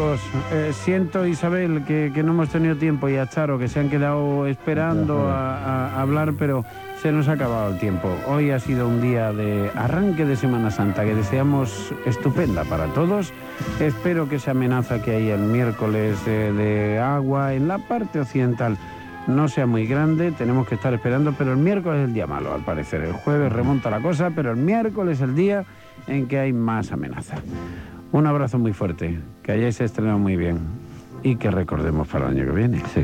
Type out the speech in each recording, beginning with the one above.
amigos. Siento, Isabel, que no hemos tenido tiempo, y a Charo, que se han quedado esperando a hablar, pero se nos ha acabado el tiempo. Hoy ha sido un día de arranque de Semana Santa que deseamos estupenda para todos. Espero que esa amenaza que hay el miércoles de agua en la parte occidental no sea muy grande. Tenemos que estar esperando, pero el miércoles es el día malo, al parecer. El jueves remonta la cosa, pero el miércoles es el día en que hay más amenaza. Un abrazo muy fuerte, que hayáis estrenado muy bien y que recordemos para el año que viene. Sí.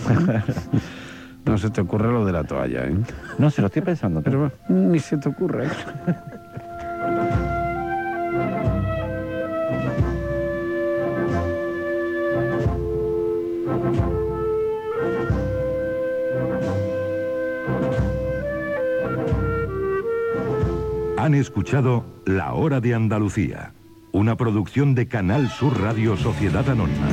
No se te ocurre lo de la toalla, ¿eh? No, se lo estoy pensando. Pero ni se te ocurre. Han escuchado La Hora de Andalucía, una producción de Canal Sur Radio Sociedad Anónima.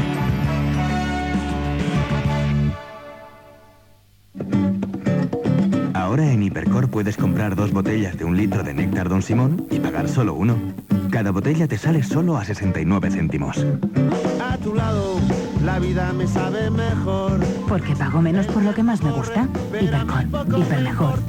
Ahora en Hipercor puedes comprar 2 botellas de 1 litro de néctar Don Simón y pagar solo 1. Cada botella te sale solo a 69 céntimos. A tu lado, la vida me sabe mejor. Porque pago menos por lo que más me gusta. Hipercor, hiper mejor.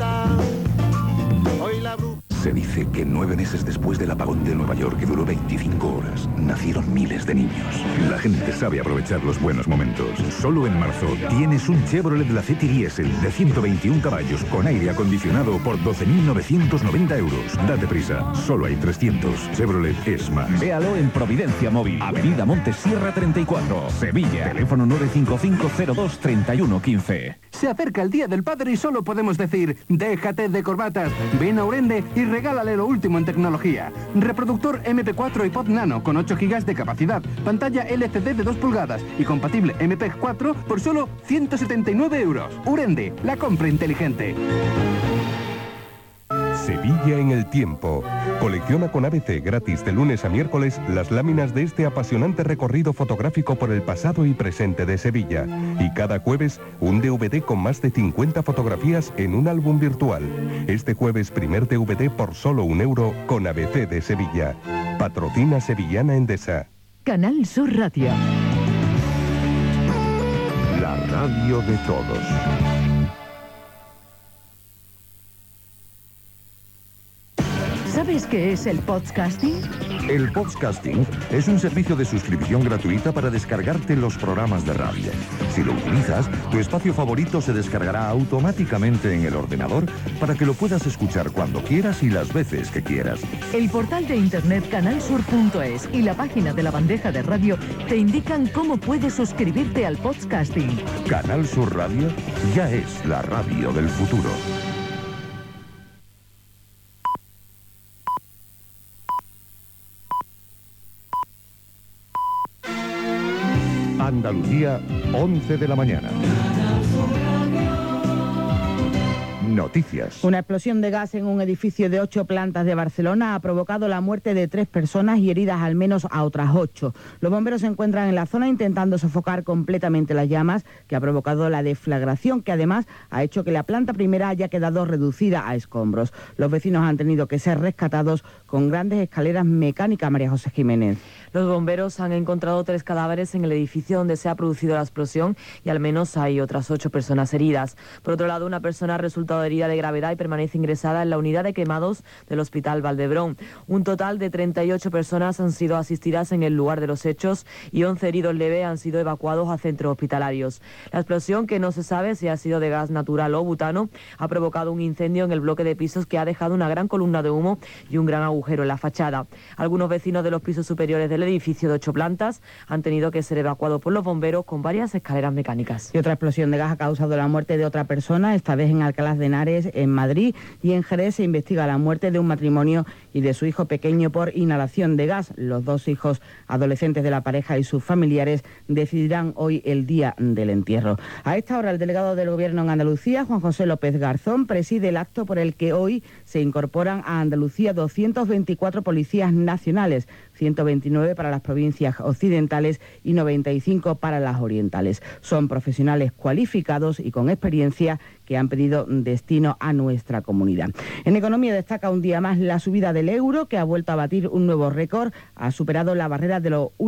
Se dice que 9 meses después del apagón de Nueva York, que duró 25 horas, nacieron miles de niños. La gente sabe aprovechar los buenos momentos. Solo en marzo tienes un Chevrolet Lacetti Diesel de 121 caballos con aire acondicionado por 12.990 euros. Date prisa, solo hay 300. Chevrolet es más. Véalo en Providencia Móvil, Avenida Montesierra 34, Sevilla. Teléfono 955-02-3115. Se acerca el Día del Padre y solo podemos decir, déjate de corbatas, ven a Urende y regálale lo último en tecnología. Reproductor MP4 iPod Nano con 8 GB de capacidad, pantalla LCD de 2 pulgadas y compatible MP4 por solo 179 euros. Urende, la compra inteligente. Sevilla en el tiempo. Colecciona con ABC gratis de lunes a miércoles las láminas de este apasionante recorrido fotográfico por el pasado y presente de Sevilla. Y cada jueves un DVD con más de 50 fotografías en un álbum virtual. Este jueves primer DVD por solo €1 con ABC de Sevilla. Patrocina Sevillana Endesa. Canal Sur Radio. La radio de todos. ¿Sabes qué es el podcasting? El podcasting es un servicio de suscripción gratuita para descargarte los programas de radio. Si lo utilizas, tu espacio favorito se descargará automáticamente en el ordenador para que lo puedas escuchar cuando quieras y las veces que quieras. El portal de internet canalsur.es y la página de la bandeja de radio te indican cómo puedes suscribirte al podcasting. Canal Sur Radio ya es la radio del futuro. Andalucía, 11 de la mañana. Noticias. Una explosión de gas en un edificio de 8 plantas de Barcelona ha provocado la muerte de 3 personas y heridas al menos a otras 8. Los bomberos se encuentran en la zona intentando sofocar completamente las llamas, que ha provocado la deflagración, que además ha hecho que la planta primera haya quedado reducida a escombros. Los vecinos han tenido que ser rescatados con grandes escaleras mecánicas. María José Jiménez. Los bomberos han encontrado 3 cadáveres en el edificio donde se ha producido la explosión y al menos hay otras 8 personas heridas. Por otro lado, una persona ha resultado herida de gravedad y permanece ingresada en la unidad de quemados del Hospital Valdebrón. Un total de 38 personas han sido asistidas en el lugar de los hechos y 11 heridos leves han sido evacuados a centros hospitalarios. La explosión, que no se sabe si ha sido de gas natural o butano, ha provocado un incendio en el bloque de pisos que ha dejado una gran columna de humo y un gran agujero en la fachada. Algunos vecinos de los pisos superiores del edificio de 8 plantas han tenido que ser evacuados por los bomberos con varias escaleras mecánicas. Y otra explosión de gas ha causado la muerte de otra persona, esta vez en Alcalá de Henares, en Madrid, y en Jerez se investiga la muerte de un matrimonio y de su hijo pequeño por inhalación de gas. Los 2 hijos adolescentes de la pareja y sus familiares decidirán hoy el día del entierro. A esta hora, el delegado del Gobierno en Andalucía, Juan José López Garzón, preside el acto por el que hoy se incorporan a Andalucía 224 policías nacionales, 129 para las provincias occidentales y 95 para las orientales. Son profesionales cualificados y con experiencia que han pedido destino a nuestra comunidad. En economía destaca un día más la subida del euro, que ha vuelto a batir un nuevo récord, ha superado la barrera de los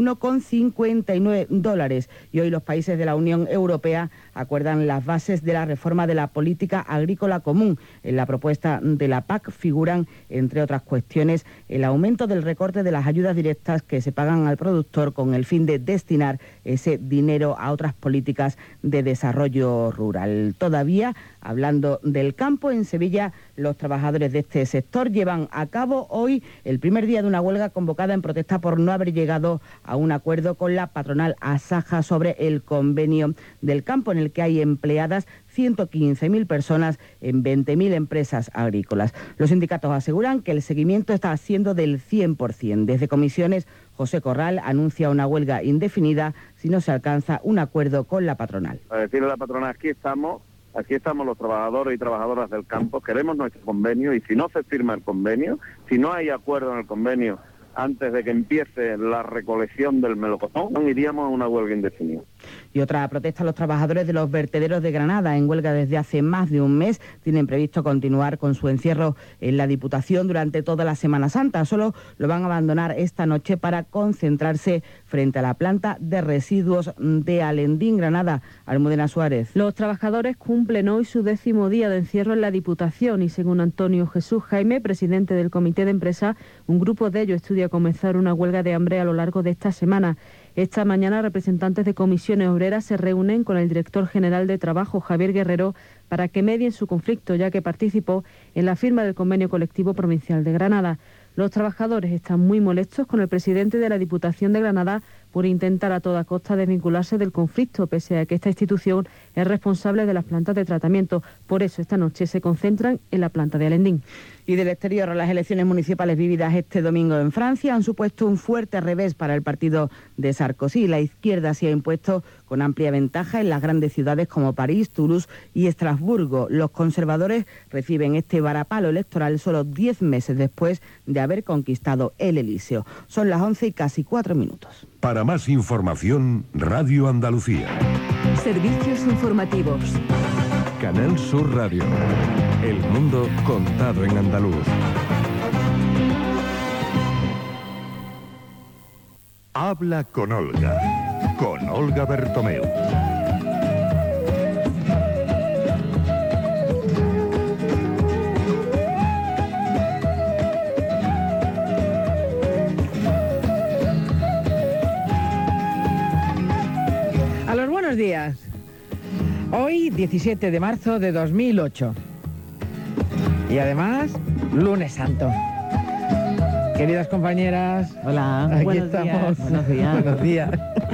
1,59 dólares y hoy los países de la Unión Europea acuerdan las bases de la reforma de la política agrícola común. En la propuesta de la PAC figuran, entre otras cuestiones, el aumento del recorte de las ayudas directas que se pagan al productor con el fin de destinar ese dinero a otras políticas de desarrollo rural. Todavía, hablando del campo, en Sevilla los trabajadores de este sector llevan a cabo hoy el primer día de una huelga convocada en protesta por no haber llegado a un acuerdo con la patronal Asaja sobre el convenio del campo, en el que hay empleadas 115.000 personas en 20.000 empresas agrícolas. Los sindicatos aseguran que el seguimiento está siendo del 100%. Desde Comisiones, José Corral anuncia una huelga indefinida si no se alcanza un acuerdo con la patronal. Para decirle a la patronal, aquí estamos los trabajadores y trabajadoras del campo, queremos nuestro convenio, y si no se firma el convenio, si no hay acuerdo en el convenio antes de que empiece la recolección del melocotón, iríamos a una huelga indefinida. Y otra protesta, los trabajadores de los vertederos de Granada, en huelga desde hace más de un mes, tienen previsto continuar con su encierro en la Diputación durante toda la Semana Santa. Solo lo van a abandonar esta noche para concentrarse frente a la planta de residuos de Alendín, Granada. Almudena Suárez. Los trabajadores cumplen hoy su 10º día de encierro en la Diputación y, según Antonio Jesús Jaime, presidente del Comité de Empresa, un grupo de ellos estudia comenzar una huelga de hambre a lo largo de esta semana. Esta mañana representantes de comisiones obreras se reúnen con el director general de Trabajo, Javier Guerrero, para que medien su conflicto, ya que participó en la firma del convenio colectivo provincial de Granada. Los trabajadores están muy molestos con el presidente de la Diputación de Granada por intentar a toda costa desvincularse del conflicto, pese a que esta institución es responsable de las plantas de tratamiento. Por eso esta noche se concentran en la planta de Alendín. Y del exterior, las elecciones municipales vividas este domingo en Francia han supuesto un fuerte revés para el partido de Sarkozy. La izquierda se ha impuesto con amplia ventaja en las grandes ciudades como París, Toulouse y Estrasburgo. Los conservadores reciben este varapalo electoral solo 10 meses después de haber conquistado el Elíseo. Son las 11:04. Para más información, Radio Andalucía. Servicios informativos. Canal Sur Radio. El mundo contado en andaluz. Habla con Olga Bertomeu. A los buenos días. Hoy, 17 de marzo de 2008. Y además, lunes santo. Queridas compañeras. Hola. Aquí buenos estamos. Días. Buenos días. Buenos días.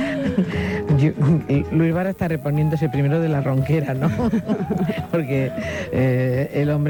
Luis Vara está reponiéndose primero de la ronquera, ¿no? Porque el hombre...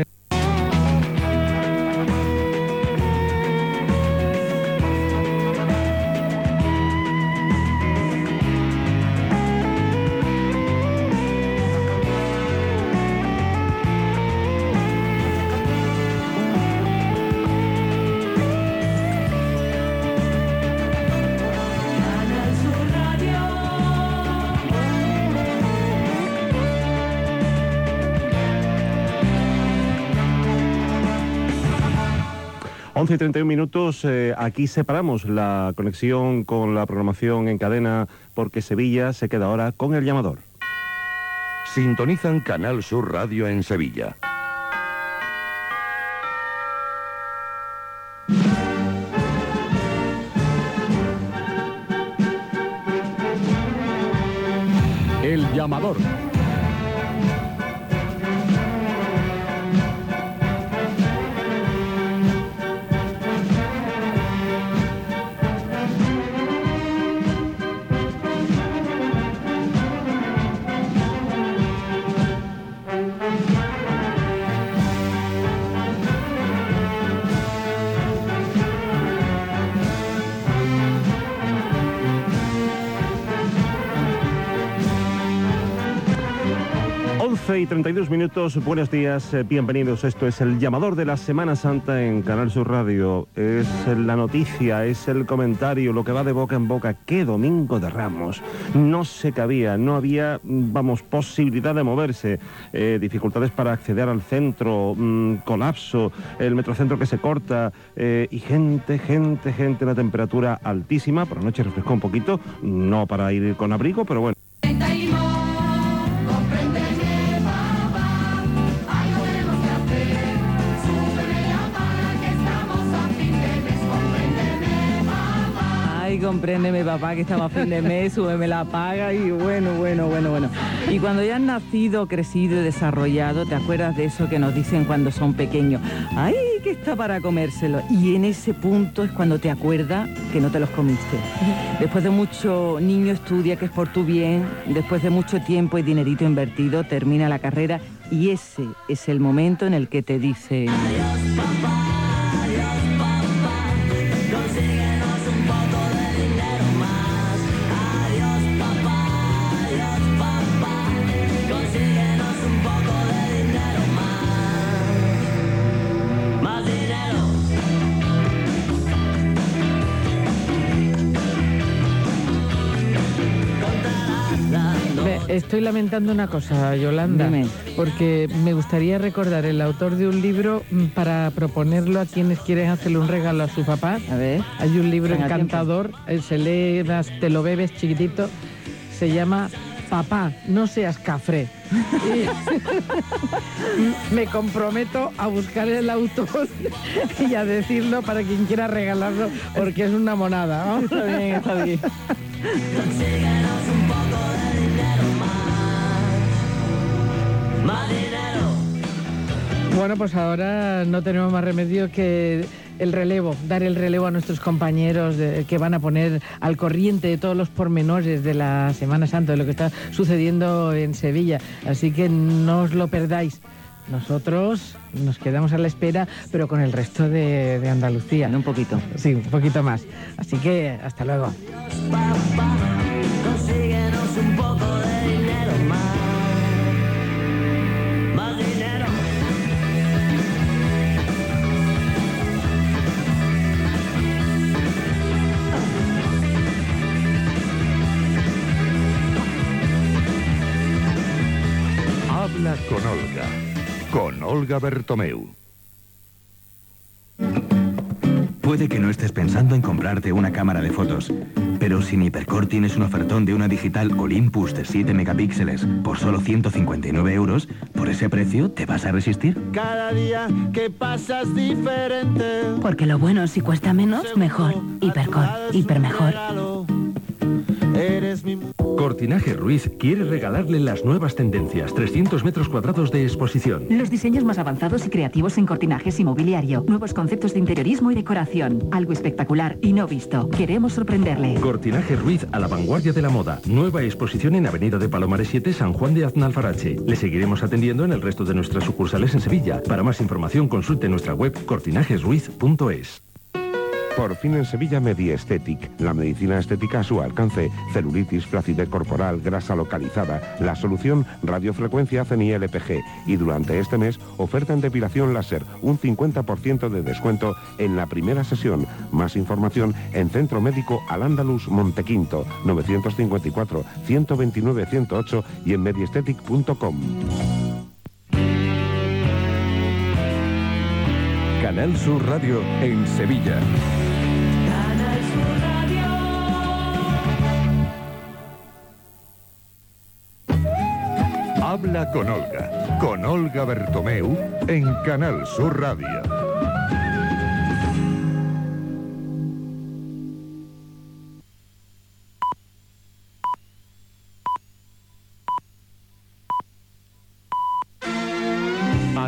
Y 31 minutos, aquí separamos la conexión con la programación en cadena porque Sevilla se queda ahora con El Llamador. Sintonizan Canal Sur Radio en Sevilla. El Llamador. 11:32, buenos días, bienvenidos. Esto es el llamador de la Semana Santa en Canal Sur Radio. Es la noticia, es el comentario, lo que va de boca en boca. ¿Qué domingo de Ramos? No se cabía, no había, posibilidad de moverse. Dificultades para acceder al centro, colapso, el metrocentro que se corta, y gente, una temperatura altísima. Por la noche refrescó un poquito, no para ir con abrigo, pero bueno. Compréndeme, papá, que estamos a fin de mes, súbeme la paga y bueno. Y cuando ya has nacido, crecido y desarrollado, te acuerdas de eso que nos dicen cuando son pequeños. ¡Ay, que está para comérselo! Y en ese punto es cuando te acuerdas que no te los comiste. Después de mucho niño estudia, que es por tu bien, después de mucho tiempo y dinerito invertido, termina la carrera y ese es el momento en el que te dicen... Adiós, papá. Estoy lamentando una cosa, Yolanda. Dime. Porque me gustaría recordar el autor de un libro para proponerlo a quienes quieren hacerle un regalo a su papá. A ver. Hay un libro encantador, se lee, te lo bebes chiquitito, se llama Papá, no seas cafre. Me comprometo a buscar el autor y a decirlo para quien quiera regalarlo, porque es una monada, ¿no? Está bien. Bueno, pues ahora no tenemos más remedio que dar el relevo a nuestros compañeros que van a poner al corriente de todos los pormenores de la Semana Santa, de lo que está sucediendo en Sevilla. Así que no os lo perdáis. Nosotros nos quedamos a la espera, pero con el resto de Andalucía. Un poquito. Sí, un poquito más. Así que hasta luego. Papá, consíguenos un poco de dinero más. Más dinero. Habla con Olga Bertomeu. Puede que no estés pensando en comprarte una cámara de fotos, pero si en Hipercor tienes un ofertón de una digital Olympus de 7 megapíxeles por solo 159 euros, ¿por ese precio te vas a resistir? Cada día que pasas diferente. Porque lo bueno, si cuesta menos, mejor. Hipercor, hiper mejor. Cortinaje Ruiz quiere regalarle las nuevas tendencias, 300 metros cuadrados de exposición. Los diseños más avanzados y creativos en cortinajes y mobiliario. Nuevos conceptos de interiorismo y decoración. Algo espectacular y no visto. Queremos sorprenderle. Cortinaje Ruiz a la vanguardia de la moda. Nueva exposición en Avenida de Palomares 7, San Juan de Aznalfarache. Le seguiremos atendiendo en el resto de nuestras sucursales en Sevilla. Para más información consulte nuestra web cortinajesruiz.es. Por fin en Sevilla Mediestetic, la medicina estética a su alcance, celulitis, flacidez corporal, grasa localizada, la solución radiofrecuencia CNI-LPG y durante este mes oferta en depilación láser, un 50% de descuento en la primera sesión. Más información en Centro Médico Al-Ándalus Montequinto, 954-129-108 y en mediestetic.com. Canal Sur Radio en Sevilla. Habla con Olga Bertomeu, en Canal Sur Radio.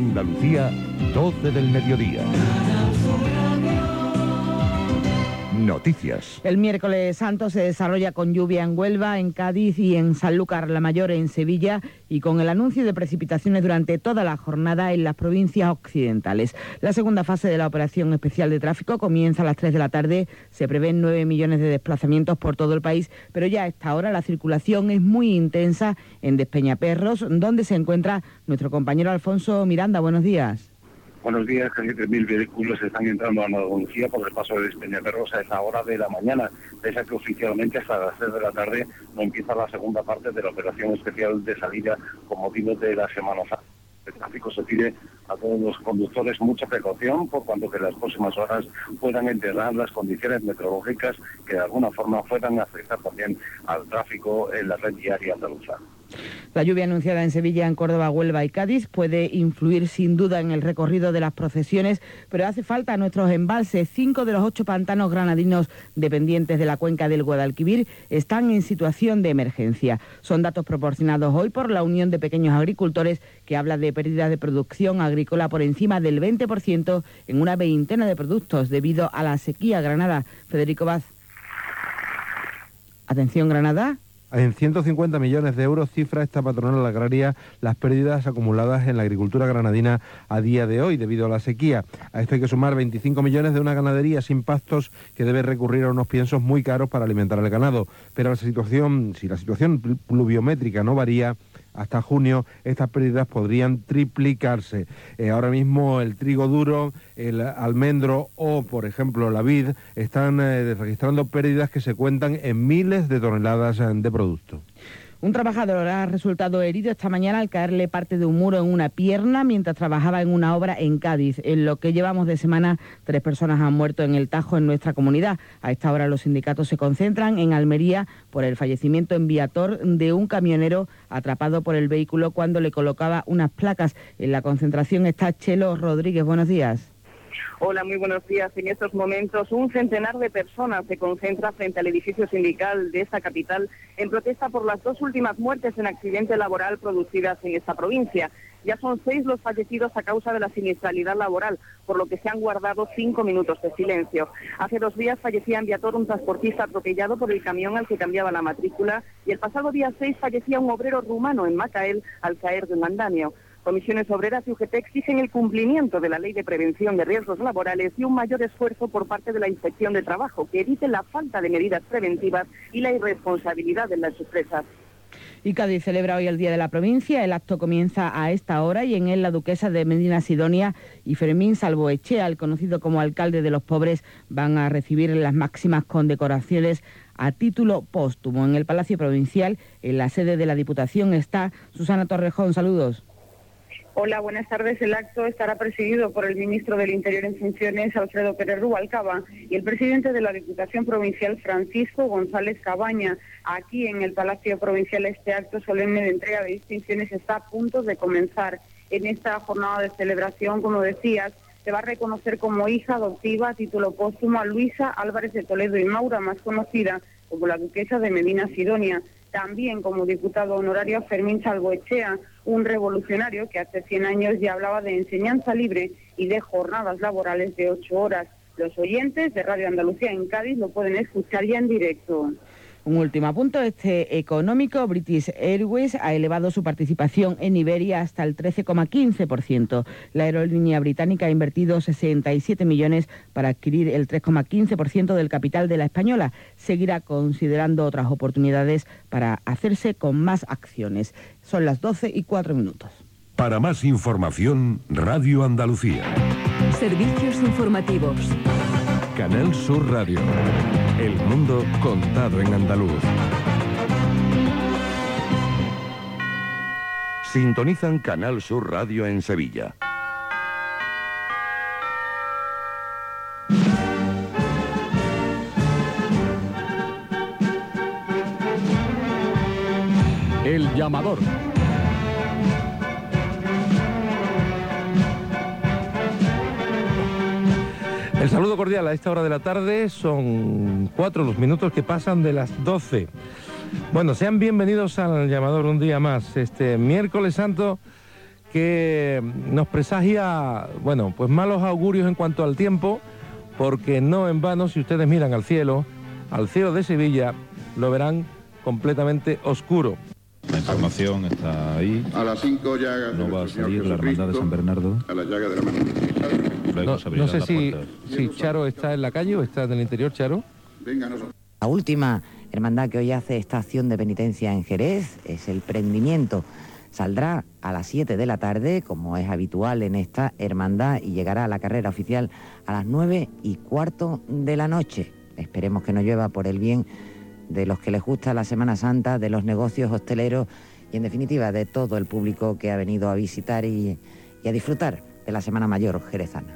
Andalucía, 12 del mediodía. Noticias. El miércoles santo se desarrolla con lluvia en Huelva, en Cádiz y en Sanlúcar la Mayor, en Sevilla, y con el anuncio de precipitaciones durante toda la jornada en las provincias occidentales. La segunda fase de la operación especial de tráfico comienza a las 3 de la tarde. Se prevén 9 millones de desplazamientos por todo el país, pero ya a esta hora la circulación es muy intensa en Despeñaperros, donde se encuentra nuestro compañero Alfonso Miranda. Buenos días. Buenos días. Casi 3.000 vehículos están entrando a Andalucía por el paso de Despeñaperros a esa hora de la mañana, pese a que oficialmente hasta las 3 de la tarde no empieza la segunda parte de la operación especial de salida con motivo de la Semana Santa. El tráfico se pide a todos los conductores mucha precaución, por cuanto que las próximas horas puedan empeorar las condiciones meteorológicas que de alguna forma puedan afectar también al tráfico en la red viaria andaluza. La lluvia anunciada en Sevilla, en Córdoba, Huelva y Cádiz puede influir sin duda en el recorrido de las procesiones, pero hace falta a nuestros embalses. 5 de los 8 pantanos granadinos dependientes de la cuenca del Guadalquivir están en situación de emergencia. Son datos proporcionados hoy por la Unión de Pequeños Agricultores, que habla de pérdidas de producción agrícola por encima del 20% en una veintena de productos debido a la sequía. Granada, Federico Vaz. Atención, Granada. En 150 millones de euros cifra esta patronal agraria las pérdidas acumuladas en la agricultura granadina a día de hoy debido a la sequía. A esto hay que sumar 25 millones de una ganadería sin pastos que debe recurrir a unos piensos muy caros para alimentar al ganado. Pero si la situación pluviométrica no varía, hasta junio estas pérdidas podrían triplicarse. Ahora mismo el trigo duro, el almendro o, por ejemplo, la vid están registrando pérdidas que se cuentan en miles de toneladas de producto. Un trabajador ha resultado herido esta mañana al caerle parte de un muro en una pierna mientras trabajaba en una obra en Cádiz. En lo que llevamos de semana, 3 personas han muerto en el Tajo en nuestra comunidad. A esta hora los sindicatos se concentran en Almería por el fallecimiento en Viator de un camionero atrapado por el vehículo cuando le colocaba unas placas. En la concentración está Chelo Rodríguez. Buenos días. Hola, muy buenos días. En estos momentos, un centenar de personas se concentra frente al edificio sindical de esta capital en protesta por las 2 últimas muertes en accidente laboral producidas en esta provincia. Ya son 6 los fallecidos a causa de la siniestralidad laboral, por lo que se han guardado 5 minutos de silencio. Hace 2 días fallecía en Viator un transportista atropellado por el camión al que cambiaba la matrícula, y el pasado día 6 fallecía un obrero rumano en Macael al caer de un andamio. Comisiones Obreras y UGT exigen el cumplimiento de la Ley de Prevención de Riesgos Laborales y un mayor esfuerzo por parte de la Inspección de Trabajo, que evite la falta de medidas preventivas y la irresponsabilidad de las empresas. Y Cádiz celebra hoy el Día de la Provincia. El acto comienza a esta hora y en él la duquesa de Medina Sidonia y Fermín Salvoechea, el conocido como alcalde de los pobres, van a recibir las máximas condecoraciones a título póstumo. En el Palacio Provincial, en la sede de la Diputación, está Susana Torrejón. Saludos. Hola, buenas tardes. El acto estará presidido por el ministro del Interior en funciones, Alfredo Pérez Rubalcaba, y el presidente de la Diputación Provincial, Francisco González Cabaña. Aquí en el Palacio Provincial este acto solemne de entrega de distinciones está a punto de comenzar. En esta jornada de celebración, como decías, se va a reconocer como hija adoptiva a título póstumo a Luisa Álvarez de Toledo y Maura, más conocida como la duquesa de Medina Sidonia. También como diputado honorario a Fermín Salvoechea, un revolucionario que hace 100 años ya hablaba de enseñanza libre y de jornadas laborales de 8 horas. Los oyentes de Radio Andalucía en Cádiz lo pueden escuchar ya en directo. Un último apunto, económico. British Airways ha elevado su participación en Iberia hasta el 13,15%. La aerolínea británica ha invertido 67 millones para adquirir el 3,15% del capital de la española. Seguirá considerando otras oportunidades para hacerse con más acciones. Son las 12:04. Para más información, Radio Andalucía. Servicios informativos. Canal Sur Radio. El mundo contado en andaluz. Sintonizan Canal Sur Radio en Sevilla. El llamador. El saludo cordial a esta hora de la tarde, son 4 los minutos que pasan de las 12. Bueno, sean bienvenidos al llamador un día más, este miércoles santo que nos presagia, bueno, pues malos augurios en cuanto al tiempo, porque no en vano, si ustedes miran al cielo de Sevilla, lo verán completamente oscuro. La información está ahí. A las 5 llagas no va a salir la hermandad de San Bernardo. A la llaga de la mano. No sé si Charo está en la calle o está en el interior, Charo. Venga, nosotros. La última hermandad que hoy hace esta acción de penitencia en Jerez es el Prendimiento. Saldrá a las 7 de la tarde, como es habitual en esta hermandad, y llegará a la carrera oficial a las 9:15 de la noche. Esperemos que no llueva por el bien de los que les gusta la Semana Santa, de los negocios hosteleros y, en definitiva, de todo el público que ha venido a visitar y a disfrutar de la Semana Mayor jerezana.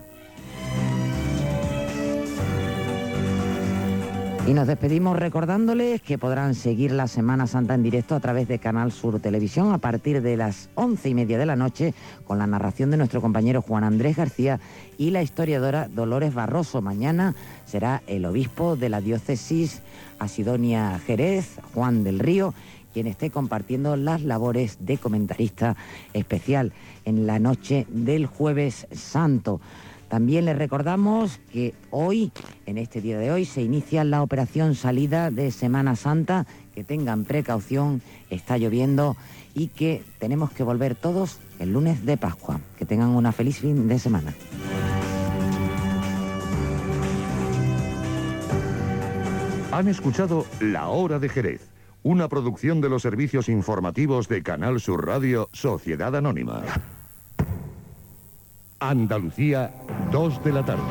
Y nos despedimos recordándoles que podrán seguir la Semana Santa en directo a través de Canal Sur Televisión a partir de las 11:30 de la noche, con la narración de nuestro compañero Juan Andrés García y la historiadora Dolores Barroso. Mañana será el obispo de la diócesis Asidonia Jerez, Juan del Río, quien esté compartiendo las labores de comentarista especial en la noche del Jueves Santo. También les recordamos que hoy, en este día de hoy, se inicia la operación salida de Semana Santa. Que tengan precaución, está lloviendo y que tenemos que volver todos el lunes de Pascua. Que tengan una feliz fin de semana. Han escuchado La Hora de Jerez, una producción de los servicios informativos de Canal Sur Radio, Sociedad Anónima. Andalucía, 2 de la tarde.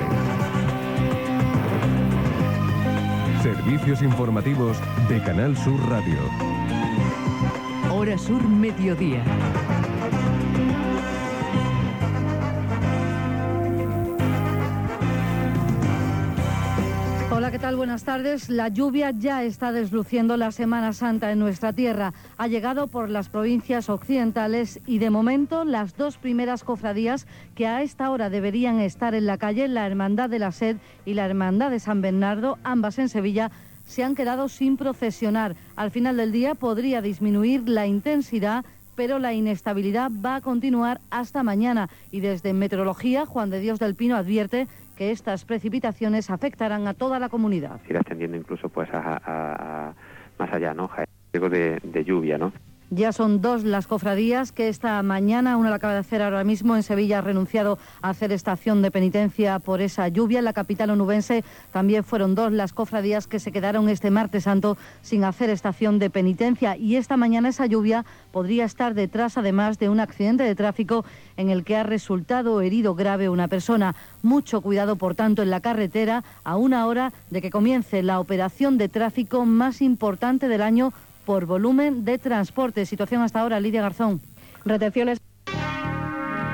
Servicios informativos de Canal Sur Radio. Hora Sur Mediodía. Hola, ¿qué tal? Buenas tardes. La lluvia ya está desluciendo la Semana Santa en nuestra tierra. Ha llegado por las provincias occidentales y de momento las dos primeras cofradías que a esta hora deberían estar en la calle, la Hermandad de la Sed y la Hermandad de San Bernardo, ambas en Sevilla, se han quedado sin procesionar. Al final del día podría disminuir la intensidad, pero la inestabilidad va a continuar hasta mañana. Y desde Meteorología, Juan de Dios del Pino advierte que estas precipitaciones afectarán a toda la comunidad. Ir ascendiendo incluso pues a más allá, ¿no? Riesgo de lluvia, ¿no? Ya son dos las cofradías que esta mañana, una la acaba de hacer ahora mismo, en Sevilla ha renunciado a hacer estación de penitencia por esa lluvia. En la capital onubense también fueron dos las cofradías que se quedaron este martes santo sin hacer estación de penitencia. Y esta mañana esa lluvia podría estar detrás además de un accidente de tráfico en el que ha resultado herido grave una persona. Mucho cuidado, por tanto, en la carretera a una hora de que comience la operación de tráfico más importante del año por volumen de transporte. Situación hasta ahora, Lidia Garzón. Retenciones